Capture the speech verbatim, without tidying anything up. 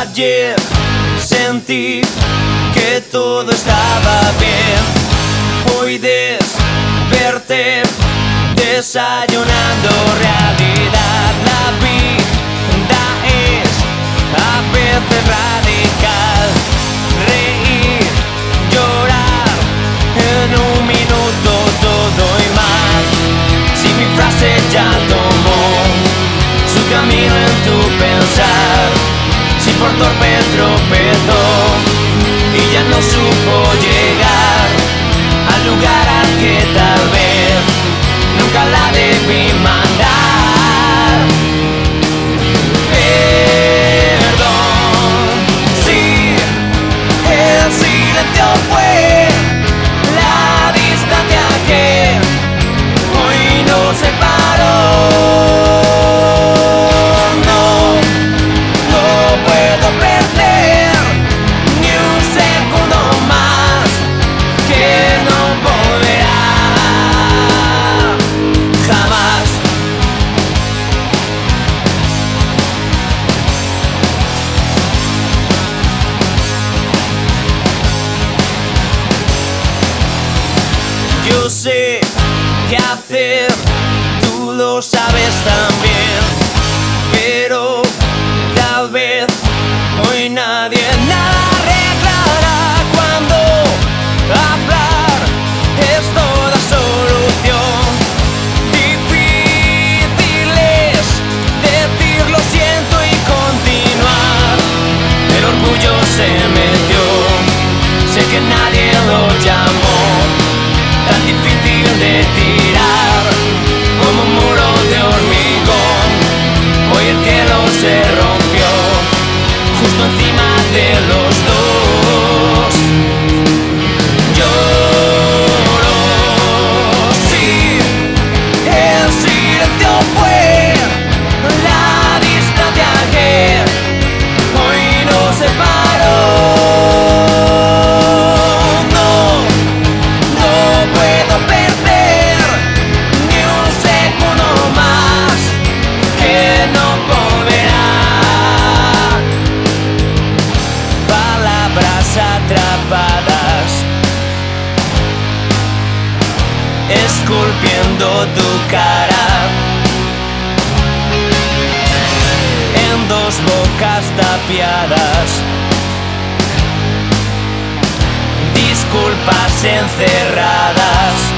Ayer sentí que todo estaba bien. Hoy desperté desayunando realidad. La vida es a veces radical. Reír, llorar, en un minuto todo y más. Si mi frase ya tomó su camino en tu pensar, si por torpe tropezó y ya no supo llegar al lugar al que tal vez nunca la debí mandar. Perdón, si el silencio fue la distancia que hoy nos separó. Yo sé qué hacer, tú lo sabes también, pero tal vez hoy nadie nada arreglará cuando hablar es toda solución. Difícil es decir lo siento y continuar. El orgullo se metió, sé que nadie lo llamó. Tan difícil de tirar como un muro de hormigón. Hoy el cielo se rompió justo encima de los dos. Lloro, sí, el silencio fue la distancia que hoy nos separó. Atrapadas, esculpiendo tu cara en dos bocas tapiadas, disculpas encerradas.